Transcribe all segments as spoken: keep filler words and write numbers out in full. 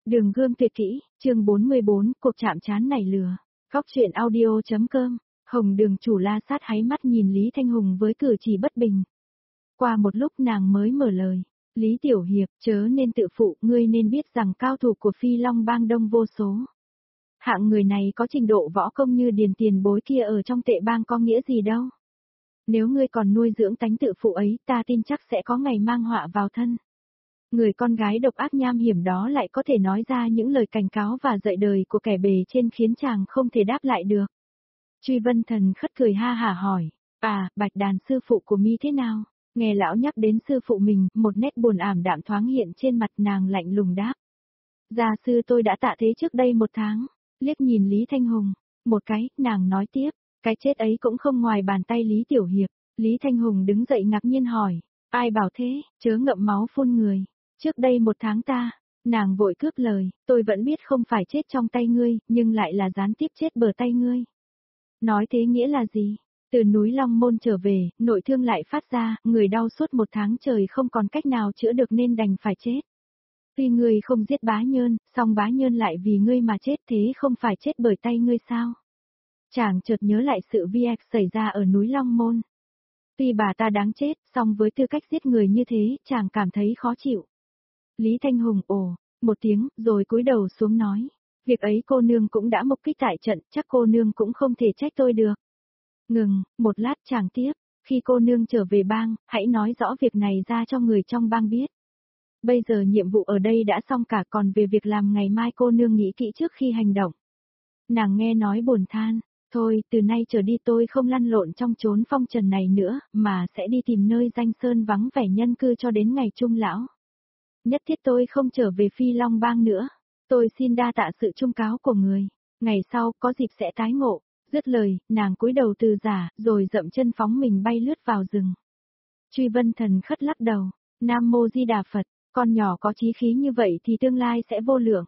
Đường gươm tuyệt kỹ, chương bốn mươi bốn, cuộc chạm trán nảy lửa. Góc truyện audio.com, Hồng Đường chủ la sát háy mắt nhìn Lý Thanh Hùng với cử chỉ bất bình. Qua một lúc nàng mới mở lời, Lý Tiểu Hiệp, chớ nên tự phụ, ngươi nên biết rằng cao thủ của Phi Long bang đông vô số. Hạng người này có trình độ võ công như Điền tiền bối kia ở trong tệ bang có nghĩa gì đâu. Nếu ngươi còn nuôi dưỡng tánh tự phụ ấy, ta tin chắc sẽ có ngày mang họa vào thân. Người con gái độc ác nham hiểm đó lại có thể nói ra những lời cảnh cáo và dạy đời của kẻ bề trên khiến chàng không thể đáp lại được. Truy Vân Thần khất cười ha hả hỏi, à, Bạch Đàn sư phụ của mi thế nào? Nghe lão nhắc đến sư phụ mình, một nét buồn ảm đạm thoáng hiện trên mặt nàng lạnh lùng đáp. Gia sư tôi đã tạ thế trước đây một tháng, liếc nhìn Lý Thanh Hùng, một cái, nàng nói tiếp, cái chết ấy cũng không ngoài bàn tay Lý Tiểu Hiệp. Lý Thanh Hùng đứng dậy ngạc nhiên hỏi, ai bảo thế, chớ ngậm máu phun người. Trước đây một tháng ta, nàng vội cướp lời, tôi vẫn biết không phải chết trong tay ngươi, nhưng lại là gián tiếp chết bờ tay ngươi. Nói thế nghĩa là gì? Từ núi Long Môn trở về, nội thương lại phát ra, người đau suốt một tháng trời không còn cách nào chữa được nên đành phải chết. Tuy ngươi không giết Bá Nhơn, song Bá Nhơn lại vì ngươi mà chết, thế không phải chết bởi tay ngươi sao? Chàng chợt nhớ lại sự vi ạch xảy ra ở núi Long Môn. Tuy bà ta đáng chết, song với tư cách giết người như thế, chàng cảm thấy khó chịu. Lý Thanh Hùng ồ, một tiếng, rồi cúi đầu xuống nói. Việc ấy cô nương cũng đã mục kích tại trận, chắc cô nương cũng không thể trách tôi được. Ngừng, một lát chàng tiếp, khi cô nương trở về bang, hãy nói rõ việc này ra cho người trong bang biết. Bây giờ nhiệm vụ ở đây đã xong cả, còn về việc làm ngày mai cô nương nghĩ kỹ trước khi hành động. Nàng nghe nói buồn than, thôi, từ nay trở đi tôi không lăn lộn trong chốn phong trần này nữa, mà sẽ đi tìm nơi danh sơn vắng vẻ nhân cư cho đến ngày trung lão. Nhất thiết tôi không trở về Phi Long bang nữa. Tôi xin đa tạ sự trung cáo của người. Ngày sau, có dịp sẽ tái ngộ. Dứt lời, nàng cúi đầu từ giả, rồi dậm chân phóng mình bay lướt vào rừng. Truy Vân Thần khất lắc đầu. Nam Mô Di Đà Phật, con nhỏ có chí khí như vậy thì tương lai sẽ vô lượng.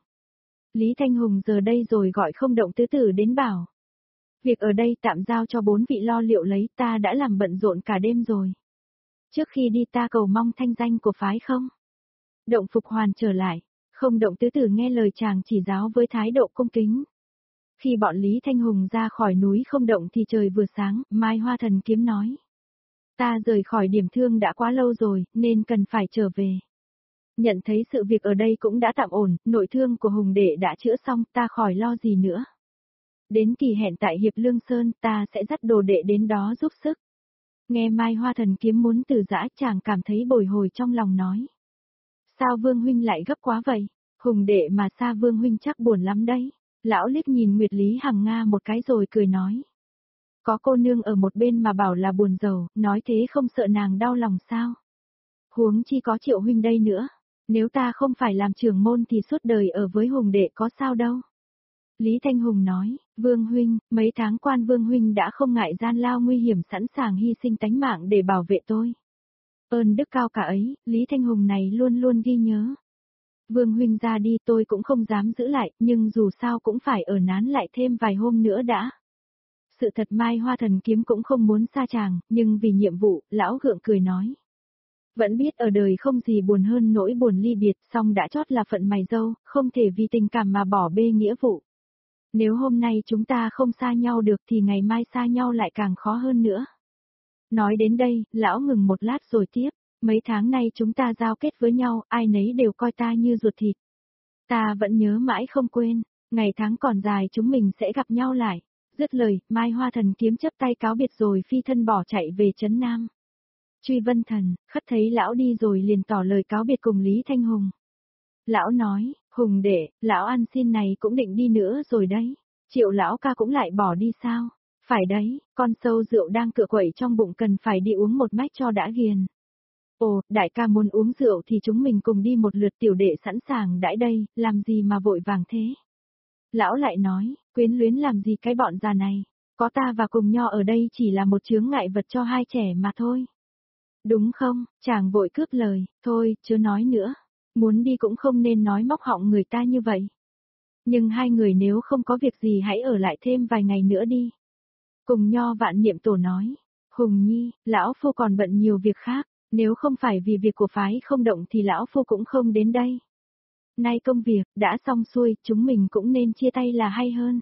Lý Thanh Hùng giờ đây rồi gọi không động tứ tử đến bảo. Việc ở đây tạm giao cho bốn vị lo liệu lấy, ta đã làm bận rộn cả đêm rồi. Trước khi đi ta cầu mong thanh danh của phái không? Động Phục Hoàn trở lại, không động tứ tử nghe lời chàng chỉ giáo với thái độ cung kính. Khi bọn Lý Thanh Hùng ra khỏi núi không động thì trời vừa sáng, Mai Hoa Thần Kiếm nói. Ta rời khỏi điểm thương đã quá lâu rồi, nên cần phải trở về. Nhận thấy sự việc ở đây cũng đã tạm ổn, nội thương của Hùng Đệ đã chữa xong, ta khỏi lo gì nữa. Đến kỳ hẹn tại Hiệp Lương Sơn, ta sẽ dắt đồ đệ đến đó giúp sức. Nghe Mai Hoa Thần Kiếm muốn từ giã, chàng cảm thấy bồi hồi trong lòng nói. Sao Vương huynh lại gấp quá vậy? Hùng Đệ mà xa Vương huynh chắc buồn lắm đấy. Lão liếc nhìn Nguyệt Lý Hằng Nga một cái rồi cười nói. Có cô nương ở một bên mà bảo là buồn rầu, nói thế không sợ nàng đau lòng sao? Huống chi có Triệu huynh đây nữa. Nếu ta không phải làm trưởng môn thì suốt đời ở với Hùng Đệ có sao đâu. Lý Thanh Hùng nói, Vương huynh, mấy tháng quan Vương huynh đã không ngại gian lao nguy hiểm sẵn sàng hy sinh tánh mạng để bảo vệ tôi. Ơn đức cao cả ấy, Lý Thanh Hùng này luôn luôn ghi nhớ. Vương huynh ra đi tôi cũng không dám giữ lại, nhưng dù sao cũng phải ở nán lại thêm vài hôm nữa đã. Sự thật Mai Hoa Thần Kiếm cũng không muốn xa chàng, nhưng vì nhiệm vụ, lão gượng cười nói. Vẫn biết ở đời không gì buồn hơn nỗi buồn ly biệt, song đã chót là phận mày dâu, không thể vì tình cảm mà bỏ bê nghĩa vụ. Nếu hôm nay chúng ta không xa nhau được thì ngày mai xa nhau lại càng khó hơn nữa. Nói đến đây, lão ngừng một lát rồi tiếp, mấy tháng nay chúng ta giao kết với nhau, ai nấy đều coi ta như ruột thịt. Ta vẫn nhớ mãi không quên, ngày tháng còn dài chúng mình sẽ gặp nhau lại. Dứt lời, Mai Hoa Thần Kiếm chấp tay cáo biệt rồi phi thân bỏ chạy về Trấn Nam. Truy Vân Thần, khất thấy lão đi rồi liền tỏ lời cáo biệt cùng Lý Thanh Hùng. Lão nói, Hùng Đệ, lão ăn xin này cũng định đi nữa rồi đấy. Triệu lão ca cũng lại bỏ đi sao? Phải đấy, con sâu rượu đang cựa quậy trong bụng cần phải đi uống một mách cho đã ghiền. Ồ, đại ca muốn uống rượu thì chúng mình cùng đi một lượt, tiểu đệ sẵn sàng đãi đây, làm gì mà vội vàng thế? Lão lại nói, quyến luyến làm gì cái bọn già này, có ta và cùng nho ở đây chỉ là một chướng ngại vật cho hai trẻ mà thôi. Đúng không, chàng vội cướp lời, thôi, chớ nói nữa, muốn đi cũng không nên nói móc họng người ta như vậy. Nhưng hai người nếu không có việc gì hãy ở lại thêm vài ngày nữa đi. Cùng nho Vạn Niệm Tổ nói, Hùng Nhi, lão phu còn bận nhiều việc khác, nếu không phải vì việc của phái không động thì lão phu cũng không đến đây. nay công việc đã xong xuôi, chúng mình cũng nên chia tay là hay hơn.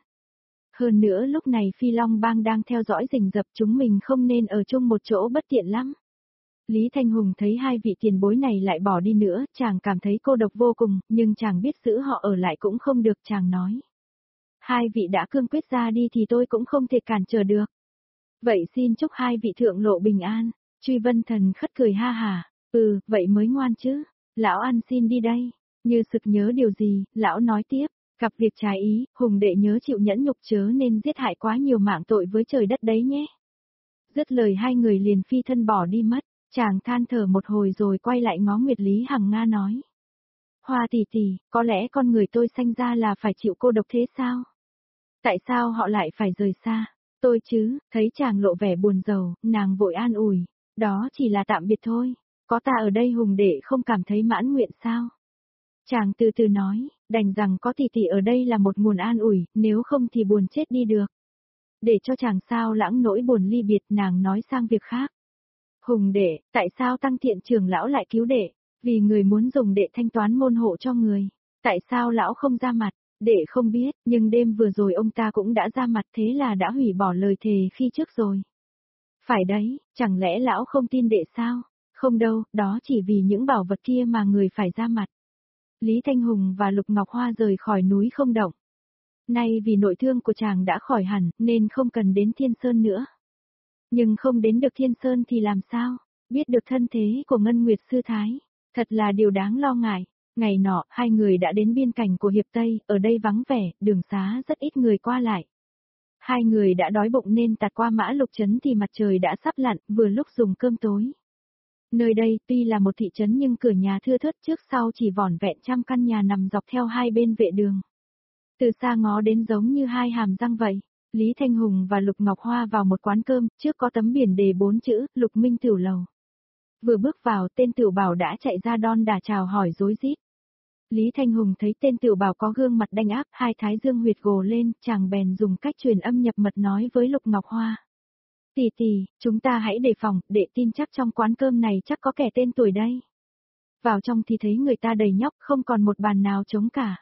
Hơn nữa lúc này Phi Long Bang đang theo dõi rình rập, chúng mình không nên ở chung một chỗ bất tiện lắm. Lý Thanh Hùng thấy hai vị tiền bối này lại bỏ đi nữa, chàng cảm thấy cô độc vô cùng, nhưng chàng biết giữ họ ở lại cũng không được, chàng nói. Hai vị đã cương quyết ra đi thì tôi cũng không thể cản trở được. Vậy xin chúc hai vị thượng lộ bình an. Truy Vân Thần khất cười ha hà, ừ, vậy mới ngoan chứ. Lão ăn xin đi đây. Như sực nhớ điều gì, lão nói tiếp, gặp việc trái ý, Hùng đệ nhớ chịu nhẫn nhục chớ nên giết hại quá nhiều mạng tội với trời đất đấy nhé. Dứt lời hai người liền phi thân bỏ đi mất. Chàng than thở một hồi rồi quay lại ngó Nguyệt Lý Hằng Nga nói. Hoa tỷ tỷ, có lẽ con người tôi sanh ra là phải chịu cô độc thế sao? Tại sao họ lại phải rời xa? Tôi chứ, thấy chàng lộ vẻ buồn rầu, nàng vội an ủi. Đó chỉ là tạm biệt thôi, có ta ở đây Hùng đệ không cảm thấy mãn nguyện sao? Chàng từ từ nói, đành rằng có tỷ tỷ ở đây là một nguồn an ủi, nếu không thì buồn chết đi được. Để cho chàng sao lãng nỗi buồn ly biệt, nàng nói sang việc khác. Hùng đệ, tại sao Tăng Thiện trưởng lão lại cứu đệ? Vì người muốn dùng đệ thanh toán môn hộ cho người. Tại sao lão không ra mặt? Đệ không biết, nhưng đêm vừa rồi ông ta cũng đã ra mặt, thế là đã hủy bỏ lời thề khi trước rồi. Phải đấy, chẳng lẽ lão không tin đệ sao? Không đâu, đó chỉ vì những bảo vật kia mà người phải ra mặt. Lý Thanh Hùng và Lục Ngọc Hoa rời khỏi núi không động. Nay vì nội thương của chàng đã khỏi hẳn, nên không cần đến Thiên Sơn nữa. Nhưng không đến được Thiên Sơn thì làm sao? Biết được thân thế của Ngân Nguyệt Sư Thái, thật là điều đáng lo ngại. Ngày nọ, hai người đã đến biên cảnh của Hiệp Tây, ở đây vắng vẻ, đường xá rất ít người qua lại. Hai người đã đói bụng nên tạt qua Mã Lục Trấn thì mặt trời đã sắp lặn, vừa lúc dùng cơm tối. Nơi đây tuy là một thị trấn nhưng cửa nhà thưa thớt, trước sau chỉ vỏn vẹn trăm căn nhà nằm dọc theo hai bên vệ đường. Từ xa ngó đến giống như hai hàm răng vậy. Lý Thanh Hùng và Lục Ngọc Hoa vào một quán cơm, trước có tấm biển đề bốn chữ, Lục Minh Tửu Lầu. Vừa bước vào, tên Tửu Bảo đã chạy ra đon đả chào hỏi rối rít. Lý Thanh Hùng thấy tên Tửu Bảo có gương mặt đanh áp, hai thái dương huyệt gồ lên, chàng bèn dùng cách truyền âm nhập mật nói với Lục Ngọc Hoa. Tỷ tỷ, chúng ta hãy đề phòng, đệ tin chắc trong quán cơm này chắc có kẻ tên tuổi đây. Vào trong thì thấy người ta đầy nhóc, không còn một bàn nào trống cả.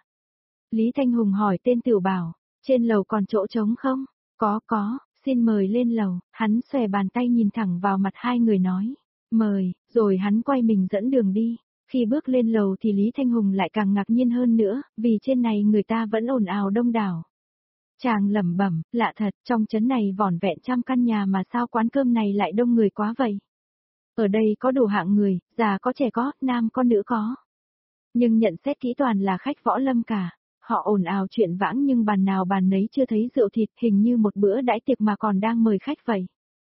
Lý Thanh Hùng hỏi tên Tửu Bảo, trên lầu còn chỗ trống không? Có có, xin mời lên lầu, hắn xòe bàn tay nhìn thẳng vào mặt hai người nói, mời, rồi hắn quay mình dẫn đường đi. Khi bước lên lầu thì Lý Thanh Hùng lại càng ngạc nhiên hơn nữa, vì trên này người ta vẫn ồn ào đông đảo. Chàng lẩm bẩm, lạ thật, trong trấn này vỏn vẹn trăm căn nhà mà sao quán cơm này lại đông người quá vậy? Ở đây có đủ hạng người, già có trẻ có, nam có nữ có. Nhưng nhận xét kỹ toàn là khách võ lâm cả. Họ ồn ào chuyện vãng nhưng bàn nào bàn nấy chưa thấy rượu thịt, hình như một bữa đãi tiệc mà còn đang mời khách vậy.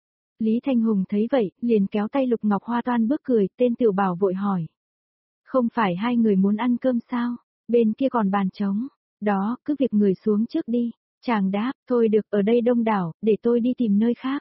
Lý Thanh Hùng thấy vậy, liền kéo tay Lục Ngọc Hoa toan bước cười, tên Tửu Bảo vội hỏi. Không phải hai người muốn ăn cơm sao? Bên kia còn bàn trống. Đó, cứ việc người xuống trước đi. Chàng đáp, thôi được, ở đây đông đảo, để tôi đi tìm nơi khác.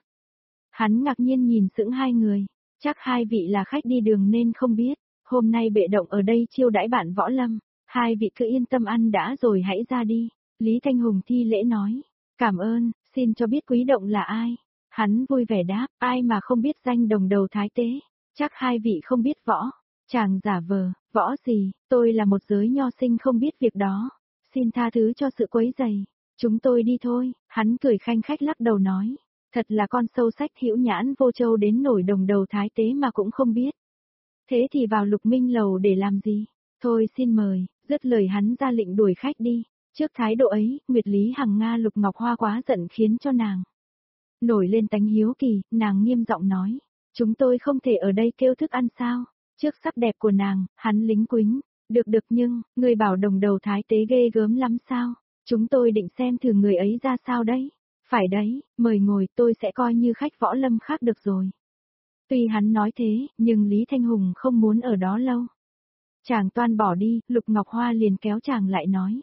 Hắn ngạc nhiên nhìn sững hai người. Chắc hai vị là khách đi đường nên không biết. Hôm nay bệ động ở đây chiêu đãi bạn võ lâm. Hai vị cứ yên tâm ăn đã rồi hãy ra đi. Lý Thanh Hùng thi lễ nói. Cảm ơn, xin cho biết quý động là ai. Hắn vui vẻ đáp, ai mà không biết danh đồng đầu thái tế. Chắc hai vị không biết võ. Chàng giả vờ, võ gì, tôi là một giới nho sinh không biết việc đó. Xin tha thứ cho sự quấy rầy. Chúng tôi đi thôi, hắn cười khanh khách lắc đầu nói. Thật là con sâu sách hữu nhãn vô châu đến nổi đồng đầu thái tế mà cũng không biết. Thế thì vào Lục Minh lầu để làm gì? Thôi xin mời, dứt lời hắn ra lệnh đuổi khách đi. Trước thái độ ấy, Nguyệt Lý Hằng Nga Lục Ngọc Hoa quá giận khiến cho nàng nổi lên tánh hiếu kỳ, nàng nghiêm giọng nói. Chúng tôi không thể ở đây kêu thức ăn sao? Trước sắc đẹp của nàng, hắn lính quính. Được được nhưng, người bảo đồng đầu thái tế ghê gớm lắm sao? Chúng tôi định xem thử người ấy ra sao đấy. Phải đấy, mời ngồi, tôi sẽ coi như khách võ lâm khác được rồi. Tuy hắn nói thế, nhưng Lý Thanh Hùng không muốn ở đó lâu. Chàng toan bỏ đi, Lục Ngọc Hoa liền kéo chàng lại nói.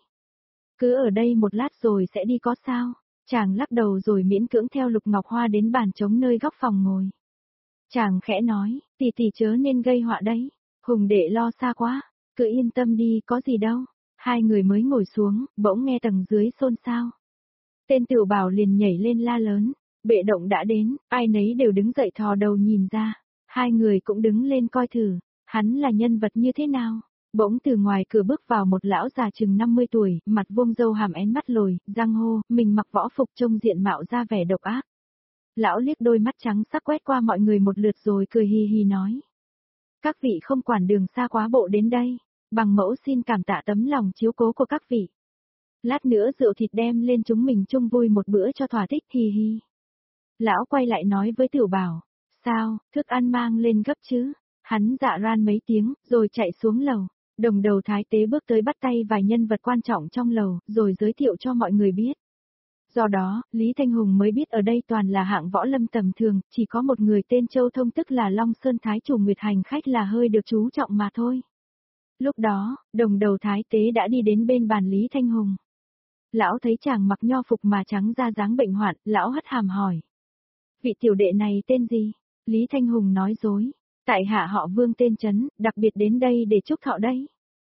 Cứ ở đây một lát rồi sẽ đi có sao? Chàng lắc đầu rồi miễn cưỡng theo Lục Ngọc Hoa đến bàn trống nơi góc phòng ngồi. Chàng khẽ nói, tỷ tỷ chớ nên gây họa đấy. Hùng đệ lo xa quá, cứ yên tâm đi, có gì đâu. Hai người mới ngồi xuống, bỗng nghe tầng dưới xôn xao. Tên Tửu Bảo liền nhảy lên la lớn, bệ động đã đến, ai nấy đều đứng dậy thò đầu nhìn ra. Hai người cũng đứng lên coi thử, hắn là nhân vật như thế nào. Bỗng từ ngoài cửa bước vào một lão già chừng năm mươi tuổi, mặt vuông râu hàm én mắt lồi, giang hô, mình mặc võ phục trông diện mạo ra vẻ độc ác. Lão liếc đôi mắt trắng sắc quét qua mọi người một lượt rồi cười hì hì nói. Các vị không quản đường xa quá bộ đến đây, bằng mẫu xin cảm tạ tấm lòng chiếu cố của các vị. Lát nữa rượu thịt đem lên chúng mình chung vui một bữa cho thỏa thích hì hì. Lão quay lại nói với Tiểu Bảo, sao, thức ăn mang lên gấp chứ? Hắn dạ ran mấy tiếng, rồi chạy xuống lầu. Đồng đầu thái tế bước tới bắt tay vài nhân vật quan trọng trong lầu, rồi giới thiệu cho mọi người biết. Do đó, Lý Thanh Hùng mới biết ở đây toàn là hạng võ lâm tầm thường, chỉ có một người tên Châu Thông tức là Long Sơn Thái chủ Nguyệt Hành khách là hơi được chú trọng mà thôi. Lúc đó, đồng đầu thái tế đã đi đến bên bàn Lý Thanh Hùng. Lão thấy chàng mặc nho phục mà trắng da dáng bệnh hoạn, lão hất hàm hỏi. Vị tiểu đệ này tên gì? Lý Thanh Hùng nói dối. Tại hạ họ Vương tên Trấn, đặc biệt đến đây để chúc thọ đây.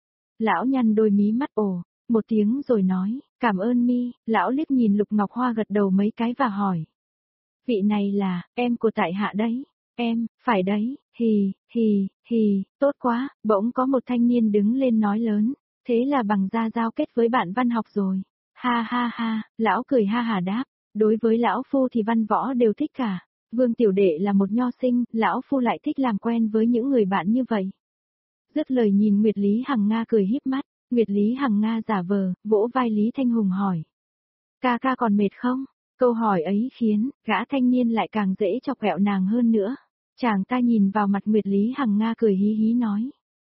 Lão nhăn đôi mí mắt ồ, một tiếng rồi nói, cảm ơn mi, lão liếc nhìn Lục Ngọc Hoa gật đầu mấy cái và hỏi. Vị này là, em của tại hạ đấy, em, phải đấy, hì, hì, hì, tốt quá, bỗng có một thanh niên đứng lên nói lớn, thế là bằng gia giao kết với bạn văn học rồi. Ha ha ha, lão cười ha hà đáp, đối với lão phu thì văn võ đều thích cả. Vương tiểu đệ là một nho sinh, lão phu lại thích làm quen với những người bạn như vậy. Dứt lời nhìn Nguyệt Lý Hằng Nga cười híp mắt, Nguyệt Lý Hằng Nga giả vờ, vỗ vai Lý Thanh Hùng hỏi. Ca ca còn mệt không? Câu hỏi ấy khiến, gã thanh niên lại càng dễ chọc ghẹo nàng hơn nữa. Chàng ta nhìn vào mặt Nguyệt Lý Hằng Nga cười hí hí nói.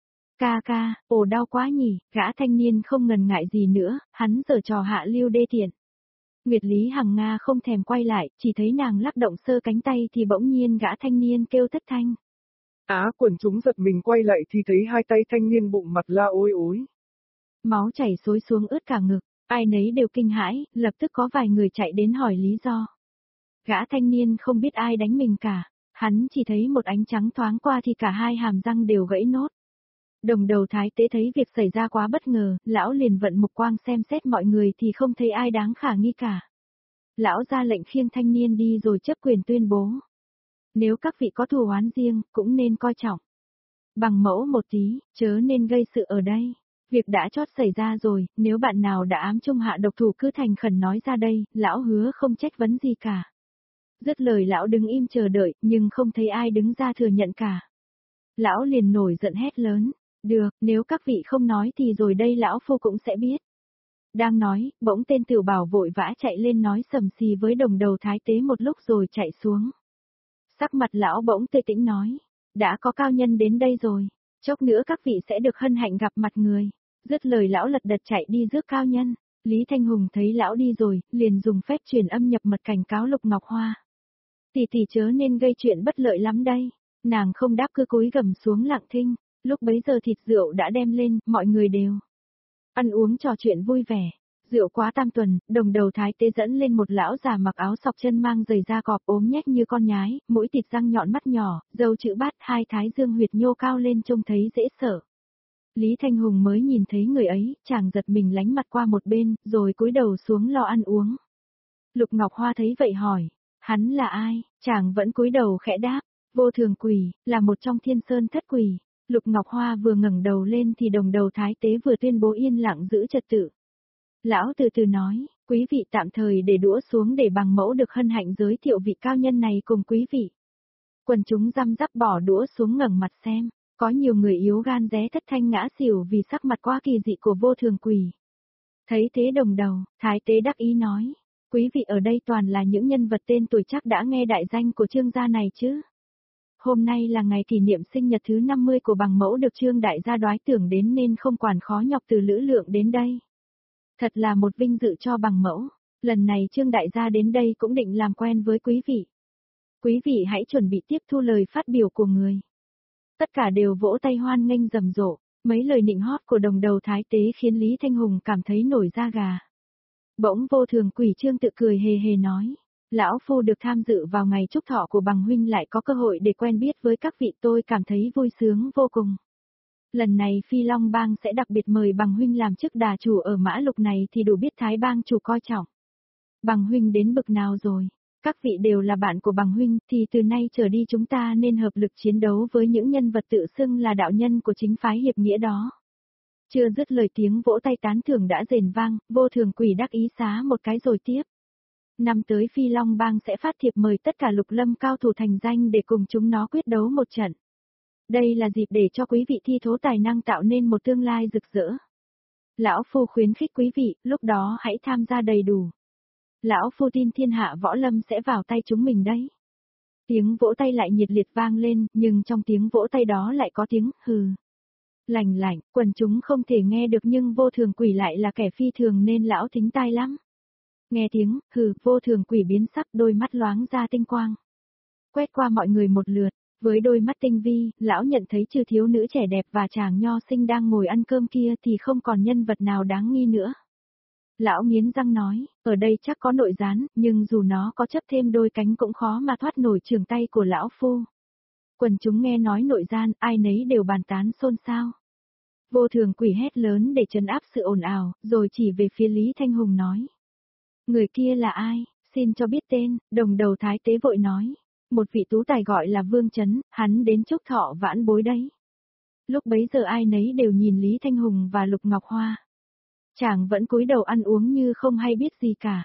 Ca ca, ồ đau quá nhỉ, gã thanh niên không ngần ngại gì nữa, hắn giở trò hạ lưu đê tiện. Nguyệt Lý Hằng Nga không thèm quay lại, chỉ thấy nàng lắc động sơ cánh tay thì bỗng nhiên gã thanh niên kêu thất thanh. Á quần chúng giật mình quay lại thì thấy hai tay thanh niên bụng mặt la ôi ối. Máu chảy xối xuống ướt cả ngực, ai nấy đều kinh hãi, lập tức có vài người chạy đến hỏi lý do. Gã thanh niên không biết ai đánh mình cả, hắn chỉ thấy một ánh trắng thoáng qua thì cả hai hàm răng đều gãy nốt. Đồng đầu thái tế thấy việc xảy ra quá bất ngờ, lão liền vận mục quang xem xét mọi người thì không thấy ai đáng khả nghi cả. Lão ra lệnh khiêng thanh niên đi rồi chấp quyền tuyên bố. Nếu các vị có thù oán riêng, cũng nên coi trọng. Bằng mẫu một tí, chớ nên gây sự ở đây. Việc đã chót xảy ra rồi, nếu bạn nào đã ám trung hạ độc thủ cứ thành khẩn nói ra đây, lão hứa không trách vấn gì cả. Dứt lời lão đứng im chờ đợi, nhưng không thấy ai đứng ra thừa nhận cả. Lão liền nổi giận hét lớn. Được, nếu các vị không nói thì rồi đây lão phu cũng sẽ biết. Đang nói, bỗng tên Tiểu Bảo vội vã chạy lên nói sầm xì với đồng đầu thái tế một lúc rồi chạy xuống. Sắc mặt lão bỗng tươi tĩnh nói, đã có cao nhân đến đây rồi, chốc nữa các vị sẽ được hân hạnh gặp mặt người. Dứt lời lão lật đật chạy đi rước cao nhân. Lý Thanh Hùng thấy lão đi rồi, liền dùng phép truyền âm nhập mật cảnh cáo Lục Ngọc Hoa. Tỷ tỷ chớ nên gây chuyện bất lợi lắm đây. Nàng không đáp cứ cúi gầm xuống lặng thinh. Lúc bấy giờ thịt rượu đã đem lên, mọi người đều ăn uống trò chuyện vui vẻ. Rượu quá tam tuần, đồng đầu thái tế dẫn lên một lão già mặc áo sọc chân mang giày da cọp ốm nhách như con nhái, mũi thịt răng nhọn mắt nhỏ, râu chữ bát, hai thái dương huyệt nhô cao lên trông thấy dễ sợ. Lý Thanh Hùng mới nhìn thấy người ấy, chàng giật mình lánh mặt qua một bên, rồi cúi đầu xuống lo ăn uống. Lục Ngọc Hoa thấy vậy hỏi, hắn là ai? Chàng vẫn cúi đầu khẽ đáp, Vô Thường Quỷ, là một trong Thiên Sơn thất quỷ. Lục Ngọc Hoa vừa ngẩng đầu lên thì đồng đầu thái tế vừa tuyên bố yên lặng giữ trật tự. Lão từ từ nói, quý vị tạm thời để đũa xuống để bằng mẫu được hân hạnh giới thiệu vị cao nhân này cùng quý vị. Quần chúng răm rắp bỏ đũa xuống ngẩng mặt xem, có nhiều người yếu gan ré thất thanh ngã xỉu vì sắc mặt quá kỳ dị của Vô Thường Quỷ. Thấy thế đồng đầu, thái tế đắc ý nói, quý vị ở đây toàn là những nhân vật tên tuổi chắc đã nghe đại danh của Trương gia này chứ. Hôm nay là ngày kỷ niệm sinh nhật thứ năm mươi của bằng mẫu được Trương đại gia đoái tưởng đến nên không quản khó nhọc từ Lữ Lượng đến đây. Thật là một vinh dự cho bằng mẫu, lần này Trương đại gia đến đây cũng định làm quen với quý vị. Quý vị hãy chuẩn bị tiếp thu lời phát biểu của người. Tất cả đều vỗ tay hoan nghênh rầm rộ, mấy lời nịnh hót của đồng đầu thái tế khiến Lý Thanh Hùng cảm thấy nổi da gà. Bỗng Vô Thường Quỷ Trương tự cười hề hề nói. Lão phu được tham dự vào ngày chúc thọ của bằng huynh lại có cơ hội để quen biết với các vị, tôi cảm thấy vui sướng vô cùng. Lần này Phi Long Bang sẽ đặc biệt mời bằng huynh làm chức đà chủ ở Mã Lục này thì đủ biết Thái Bang chủ coi trọng. Bằng huynh đến bực nào rồi? Các vị đều là bạn của bằng huynh thì từ nay trở đi chúng ta nên hợp lực chiến đấu với những nhân vật tự xưng là đạo nhân của chính phái hiệp nghĩa đó. Chưa dứt lời tiếng vỗ tay tán thưởng đã rền vang, Vô Thường Quỷ đắc ý xá một cái rồi tiếp. Năm tới Phi Long Bang sẽ phát thiệp mời tất cả lục lâm cao thủ thành danh để cùng chúng nó quyết đấu một trận. Đây là dịp để cho quý vị thi thố tài năng tạo nên một tương lai rực rỡ. Lão Phu khuyến khích quý vị, lúc đó hãy tham gia đầy đủ. Lão Phu tin thiên hạ võ lâm sẽ vào tay chúng mình đấy. Tiếng vỗ tay lại nhiệt liệt vang lên, nhưng trong tiếng vỗ tay đó lại có tiếng hừ. Lành lạnh, quần chúng không thể nghe được nhưng Vô Thường Quỷ lại là kẻ phi thường nên lão thính tai lắm. Nghe tiếng hừ, Vô Thường Quỷ biến sắc, đôi mắt loáng ra tinh quang. Quét qua mọi người một lượt, với đôi mắt tinh vi, lão nhận thấy trừ thiếu nữ trẻ đẹp và chàng nho sinh đang ngồi ăn cơm kia thì không còn nhân vật nào đáng nghi nữa. Lão nghiến răng nói, ở đây chắc có nội gián, nhưng dù nó có chấp thêm đôi cánh cũng khó mà thoát nổi trường tay của lão phu. Quần chúng nghe nói nội gian, ai nấy đều bàn tán xôn xao. Vô Thường Quỷ hét lớn để trấn áp sự ồn ào, rồi chỉ về phía Lý Thanh Hùng nói. Người kia là ai, xin cho biết tên, đồng đầu thái tế vội nói. Một vị tú tài gọi là Vương Chấn, hắn đến chúc thọ vãn bối đấy. Lúc bấy giờ ai nấy đều nhìn Lý Thanh Hùng và Lục Ngọc Hoa. Chàng vẫn cúi đầu ăn uống như không hay biết gì cả.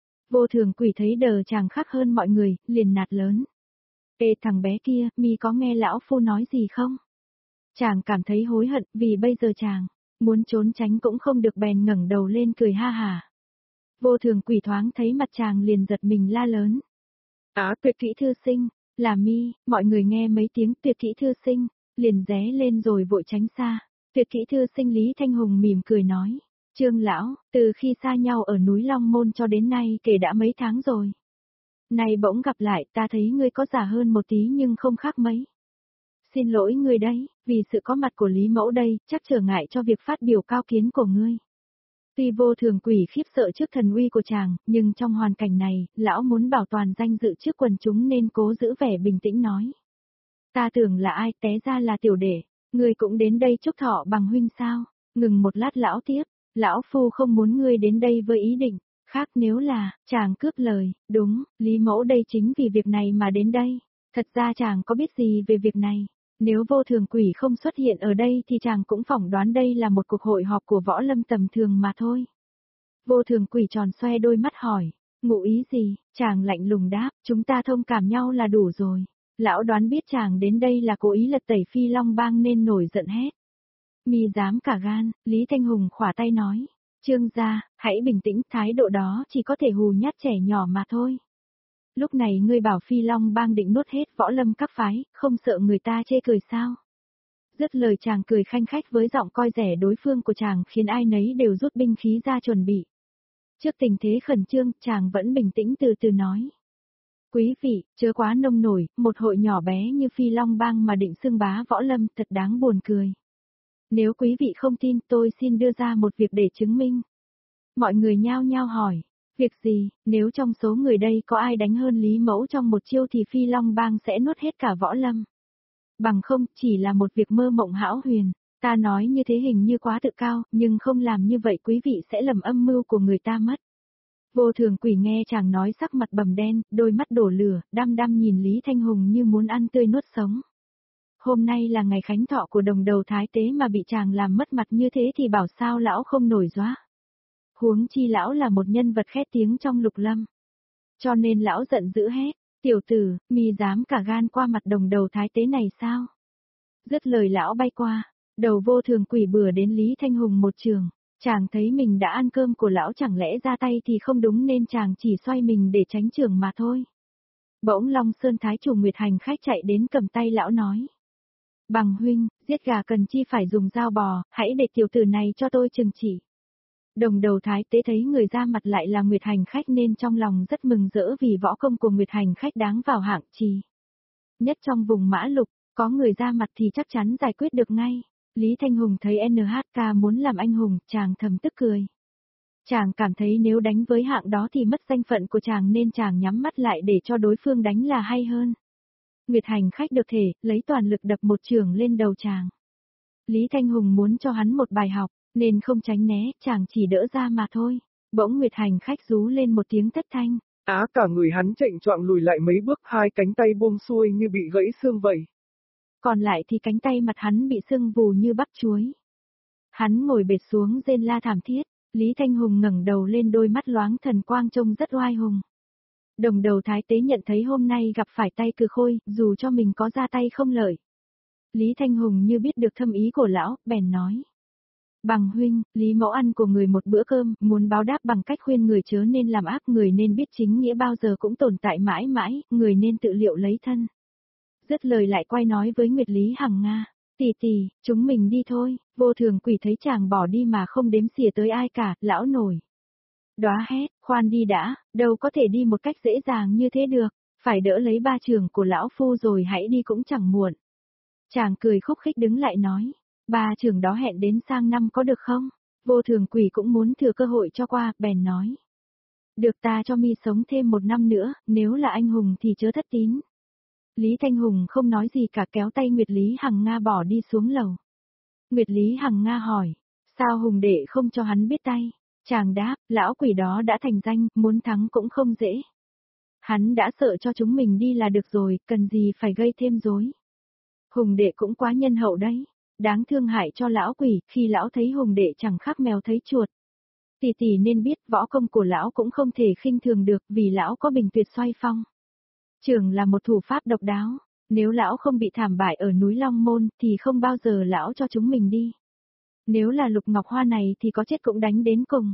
Vô Thường Quỷ thấy đờ chàng khác hơn mọi người, liền nạt lớn. Ê thằng bé kia, mi có nghe lão phu nói gì không? Chàng cảm thấy hối hận vì bây giờ chàng muốn trốn tránh cũng không được bèn ngẩng đầu lên cười ha hà. Vô Thường Quỷ thoáng thấy mặt chàng liền giật mình la lớn. Á Tuyệt Kỹ Thư Sinh, là mi, mọi người nghe mấy tiếng Tuyệt Kỹ Thư Sinh, liền ré lên rồi vội tránh xa. Tuyệt Kỹ Thư Sinh Lý Thanh Hùng mỉm cười nói. Trương lão, từ khi xa nhau ở núi Long Môn cho đến nay kể đã mấy tháng rồi. Nay bỗng gặp lại ta thấy ngươi có già hơn một tí nhưng không khác mấy. Xin lỗi ngươi đấy, vì sự có mặt của Lý Mẫu đây, chắc trở ngại cho việc phát biểu cao kiến của ngươi. Tuy Vô Thường Quỷ khiếp sợ trước thần uy của chàng, nhưng trong hoàn cảnh này, lão muốn bảo toàn danh dự trước quần chúng nên cố giữ vẻ bình tĩnh nói. Ta tưởng là ai, té ra là tiểu đệ, ngươi cũng đến đây chúc thọ bằng huynh sao? Ngừng một lát lão tiếp, lão phu không muốn ngươi đến đây với ý định, khác nếu là, chàng cướp lời, đúng, Lý Mẫu đây chính vì việc này mà đến đây, thật ra chàng có biết gì về việc này. Nếu Vô Thường Quỷ không xuất hiện ở đây thì chàng cũng phỏng đoán đây là một cuộc hội họp của võ lâm tầm thường mà thôi. Vô Thường Quỷ tròn xoe đôi mắt hỏi, ngụ ý gì, chàng lạnh lùng đáp, chúng ta thông cảm nhau là đủ rồi. Lão đoán biết chàng đến đây là cố ý lật tẩy Phi Long Bang nên nổi giận hét. Mi dám cả gan, Lý Thanh Hùng khỏa tay nói, Trương gia, hãy bình tĩnh, thái độ đó chỉ có thể hù nhát trẻ nhỏ mà thôi. Lúc này ngươi bảo Phi Long Bang định nuốt hết võ lâm các phái, không sợ người ta chê cười sao? Dứt lời chàng cười khanh khách với giọng coi rẻ đối phương của chàng khiến ai nấy đều rút binh khí ra chuẩn bị. Trước tình thế khẩn trương, chàng vẫn bình tĩnh từ từ nói. Quý vị, chớ quá nông nổi, một hội nhỏ bé như Phi Long Bang mà định xưng bá võ lâm thật đáng buồn cười. Nếu quý vị không tin tôi xin đưa ra một việc để chứng minh. Mọi người nhao nhao hỏi. Việc gì, nếu trong số người đây có ai đánh hơn Lý Mẫu trong một chiêu thì Phi Long Bang sẽ nuốt hết cả võ lâm. Bằng không, chỉ là một việc mơ mộng hão huyền, ta nói như thế hình như quá tự cao, nhưng không làm như vậy quý vị sẽ lầm âm mưu của người ta mất. Vô Thường Quỷ nghe chàng nói sắc mặt bầm đen, đôi mắt đổ lửa, đăm đăm nhìn Lý Thanh Hùng như muốn ăn tươi nuốt sống. Hôm nay là ngày khánh thọ của đồng đầu thái tế mà bị chàng làm mất mặt như thế thì bảo sao lão không nổi róa. Huống chi lão là một nhân vật khét tiếng trong lục lâm. Cho nên lão giận dữ hét, tiểu tử, mi dám cả gan qua mặt đồng đầu thái tế này sao? Dứt lời lão bay qua, đầu Vô Thường Quỷ bừa đến Lý Thanh Hùng một trường, chàng thấy mình đã ăn cơm của lão chẳng lẽ ra tay thì không đúng nên chàng chỉ xoay mình để tránh trường mà thôi. Bỗng Long Sơn Thái chủ Nguyệt Hành Khách chạy đến cầm tay lão nói. Bằng huynh, giết gà cần chi phải dùng dao bò, hãy để tiểu tử này cho tôi trừng trị. Đồng đầu thái tế thấy người ra mặt lại là Nguyệt Hành Khách nên trong lòng rất mừng rỡ vì võ công của Nguyệt Hành Khách đáng vào hạng trì. Nhất trong vùng mã lục, có người ra mặt thì chắc chắn giải quyết được ngay. Lý Thanh Hùng thấy en hát ca muốn làm anh hùng, chàng thầm tức cười. Chàng cảm thấy nếu đánh với hạng đó thì mất danh phận của chàng nên chàng nhắm mắt lại để cho đối phương đánh là hay hơn. Nguyệt Hành Khách được thể, lấy toàn lực đập một chưởng lên đầu chàng. Lý Thanh Hùng muốn cho hắn một bài học, nên không tránh né, chàng chỉ đỡ ra mà thôi. Bỗng Nguyệt Hành Khách rú lên một tiếng thất thanh. Á cả người hắn chệnh choạng lùi lại mấy bước, hai cánh tay buông xuôi như bị gãy xương vậy. Còn lại thì cánh tay mặt hắn bị sưng vù như bắp chuối. Hắn ngồi bệt xuống rên la thảm thiết, Lý Thanh Hùng ngẩng đầu lên đôi mắt loáng thần quang trông rất oai hùng. Đồng đầu thái tế nhận thấy hôm nay gặp phải tay cừ khôi, dù cho mình có ra tay không lợi. Lý Thanh Hùng như biết được thâm ý của lão, bèn nói. Bằng huynh, Lý mẫu ăn của người một bữa cơm, muốn báo đáp bằng cách khuyên người chớ nên làm ác, người nên biết chính nghĩa bao giờ cũng tồn tại mãi mãi, người nên tự liệu lấy thân. Dứt lời lại quay nói với Nguyệt Lý Hằng Nga. Tỷ tỷ, chúng mình đi thôi, Vô Thường Quỷ thấy chàng bỏ đi mà không đếm xỉa tới ai cả, lão nổi. Đóa hét, khoan đi đã, đâu có thể đi một cách dễ dàng như thế được, phải đỡ lấy ba trường của lão phu rồi hãy đi cũng chẳng muộn. Chàng cười khúc khích đứng lại nói, ba trường đó hẹn đến sang năm có được không? Vô Thường Quỷ cũng muốn thừa cơ hội cho qua, bèn nói. Được, ta cho mi sống thêm một năm nữa, nếu là anh hùng thì chớ thất tín. Lý Thanh Hùng không nói gì cả, kéo tay Nguyệt Lý Hằng Nga bỏ đi xuống lầu. Nguyệt Lý Hằng Nga hỏi, sao Hùng đệ không cho hắn biết tay? Chàng đáp, lão quỷ đó đã thành danh, muốn thắng cũng không dễ. Hắn đã sợ cho chúng mình đi là được rồi, cần gì phải gây thêm rối. Hùng đệ cũng quá nhân hậu đấy, đáng thương hại cho lão quỷ, khi lão thấy Hùng đệ chẳng khác mèo thấy chuột. Tỷ tỷ nên biết võ công của lão cũng không thể khinh thường được, vì lão có bình tuyệt xoay phong. Trưởng là một thủ pháp độc đáo, nếu lão không bị thảm bại ở núi Long Môn thì không bao giờ lão cho chúng mình đi. Nếu là Lục Ngọc Hoa này thì có chết cũng đánh đến cùng.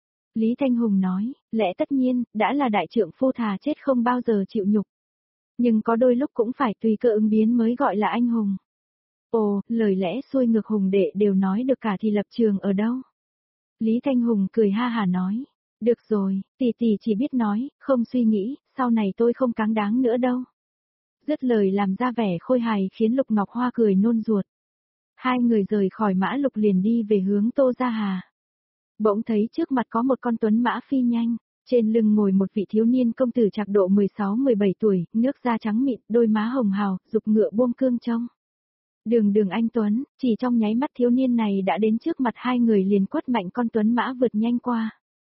Lý Thanh Hùng nói, lẽ tất nhiên, đã là đại trượng phu thà chết không bao giờ chịu nhục. Nhưng có đôi lúc cũng phải tùy cơ ứng biến mới gọi là anh hùng. Ồ, lời lẽ xuôi ngược Hùng đệ đều nói được cả thì lập trường ở đâu? Lý Thanh Hùng cười ha hà nói, được rồi, tỷ tỷ chỉ biết nói, không suy nghĩ, sau này tôi không cáng đáng nữa đâu. Dứt lời làm ra vẻ khôi hài khiến Lục Ngọc Hoa cười nôn ruột. Hai người rời khỏi Mã Lục liền đi về hướng Tô Gia Hà. Bỗng thấy trước mặt có một con tuấn mã phi nhanh, trên lưng ngồi một vị thiếu niên công tử trạc độ mười sáu mười bảy tuổi, nước da trắng mịn, đôi má hồng hào, dục ngựa buông cương trông. Đường đường anh Tuấn, chỉ trong nháy mắt thiếu niên này đã đến trước mặt hai người liền quất mạnh con tuấn mã vượt nhanh qua.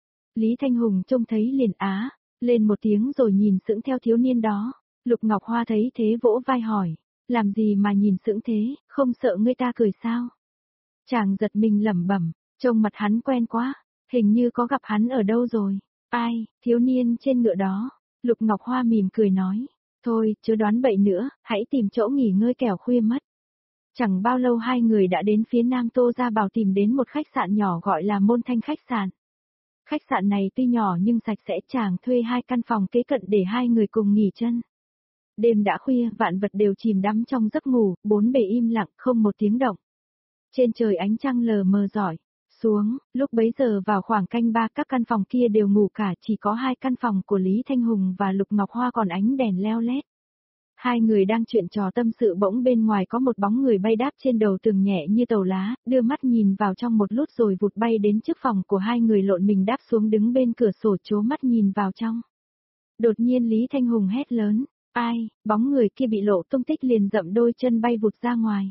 Lý Thanh Hùng trông thấy liền á, lên một tiếng rồi nhìn sững theo thiếu niên đó. Lục Ngọc Hoa thấy thế vỗ vai hỏi, làm gì mà nhìn sững thế, không sợ người ta cười sao? Chàng giật mình lẩm bẩm, trông mặt hắn quen quá, hình như có gặp hắn ở đâu rồi. Ai, thiếu niên trên ngựa đó? Lục Ngọc Hoa mỉm cười nói, thôi, chớ đoán bậy nữa, hãy tìm chỗ nghỉ ngơi kẻo khuya mất. Chẳng bao lâu hai người đã đến phía nam Tô Gia Bảo tìm đến một khách sạn nhỏ gọi là Môn Thanh khách sạn. Khách sạn này tuy nhỏ nhưng sạch sẽ, chàng thuê hai căn phòng kế cận để hai người cùng nghỉ chân. Đêm đã khuya, vạn vật đều chìm đắm trong giấc ngủ, bốn bề im lặng, không một tiếng động. Trên trời ánh trăng lờ mờ rọi xuống, lúc bấy giờ vào khoảng canh ba các căn phòng kia đều ngủ cả, chỉ có hai căn phòng của Lý Thanh Hùng và Lục Ngọc Hoa còn ánh đèn leo lét. Hai người đang chuyện trò tâm sự bỗng bên ngoài có một bóng người bay đáp trên đầu tường nhẹ như tàu lá, đưa mắt nhìn vào trong một lút rồi vụt bay đến trước phòng của hai người lộn mình đáp xuống đứng bên cửa sổ chố mắt nhìn vào trong. Đột nhiên Lý Thanh Hùng hét lớn, ai, bóng người kia bị lộ tung tích liền dậm đôi chân bay vụt ra ngoài.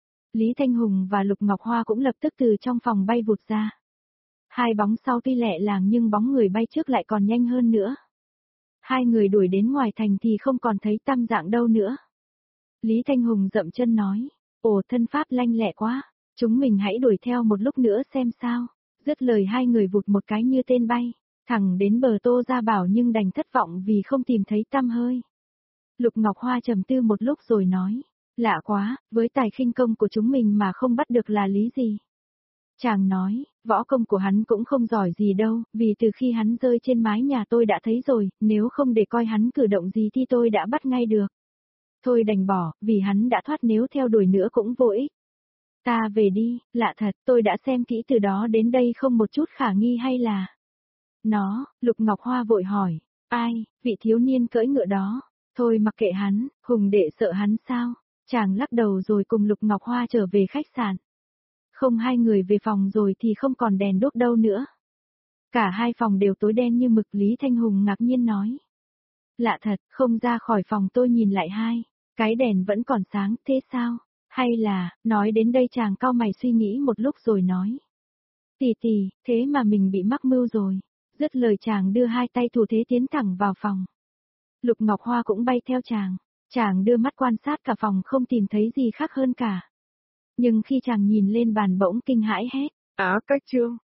Lý Thanh Hùng và Lục Ngọc Hoa cũng lập tức từ trong phòng bay vụt ra. Hai bóng sau tuy lẹ làng nhưng bóng người bay trước lại còn nhanh hơn nữa. Hai người đuổi đến ngoài thành thì không còn thấy tăm dạng đâu nữa. Lý Thanh Hùng dậm chân nói, ồ thân pháp lanh lẹ quá, chúng mình hãy đuổi theo một lúc nữa xem sao. Dứt lời hai người vụt một cái như tên bay, thẳng đến bờ Tô Gia Bảo nhưng đành thất vọng vì không tìm thấy tăm hơi. Lục Ngọc Hoa trầm tư một lúc rồi nói, lạ quá, với tài khinh công của chúng mình mà không bắt được là lý gì. Chàng nói, võ công của hắn cũng không giỏi gì đâu, vì từ khi hắn rơi trên mái nhà tôi đã thấy rồi, nếu không để coi hắn cử động gì thì tôi đã bắt ngay được. Thôi đành bỏ, vì hắn đã thoát nếu theo đuổi nữa cũng vô ích. Ta về đi, lạ thật, tôi đã xem kỹ từ đó đến đây không một chút khả nghi hay là... Nó, Lục Ngọc Hoa vội hỏi, ai, vị thiếu niên cưỡi ngựa đó, thôi mặc kệ hắn, Hùng đệ sợ hắn sao? Chàng lắc đầu rồi cùng Lục Ngọc Hoa trở về khách sạn. Không hai người về phòng rồi thì không còn đèn đốt đâu nữa. Cả hai phòng đều tối đen như mực. Lý Thanh Hùng ngạc nhiên nói. Lạ thật, không ra khỏi phòng tôi nhìn lại hai, cái đèn vẫn còn sáng, thế sao? Hay là, nói đến đây chàng cau mày suy nghĩ một lúc rồi nói. Tỷ tỷ, thế mà mình bị mắc mưu rồi. Dứt lời chàng đưa hai tay thủ thế tiến thẳng vào phòng. Lục Ngọc Hoa cũng bay theo chàng. Chàng đưa mắt quan sát cả phòng không tìm thấy gì khác hơn cả. Nhưng khi chàng nhìn lên bàn bỗng kinh hãi hét. Á cách trương.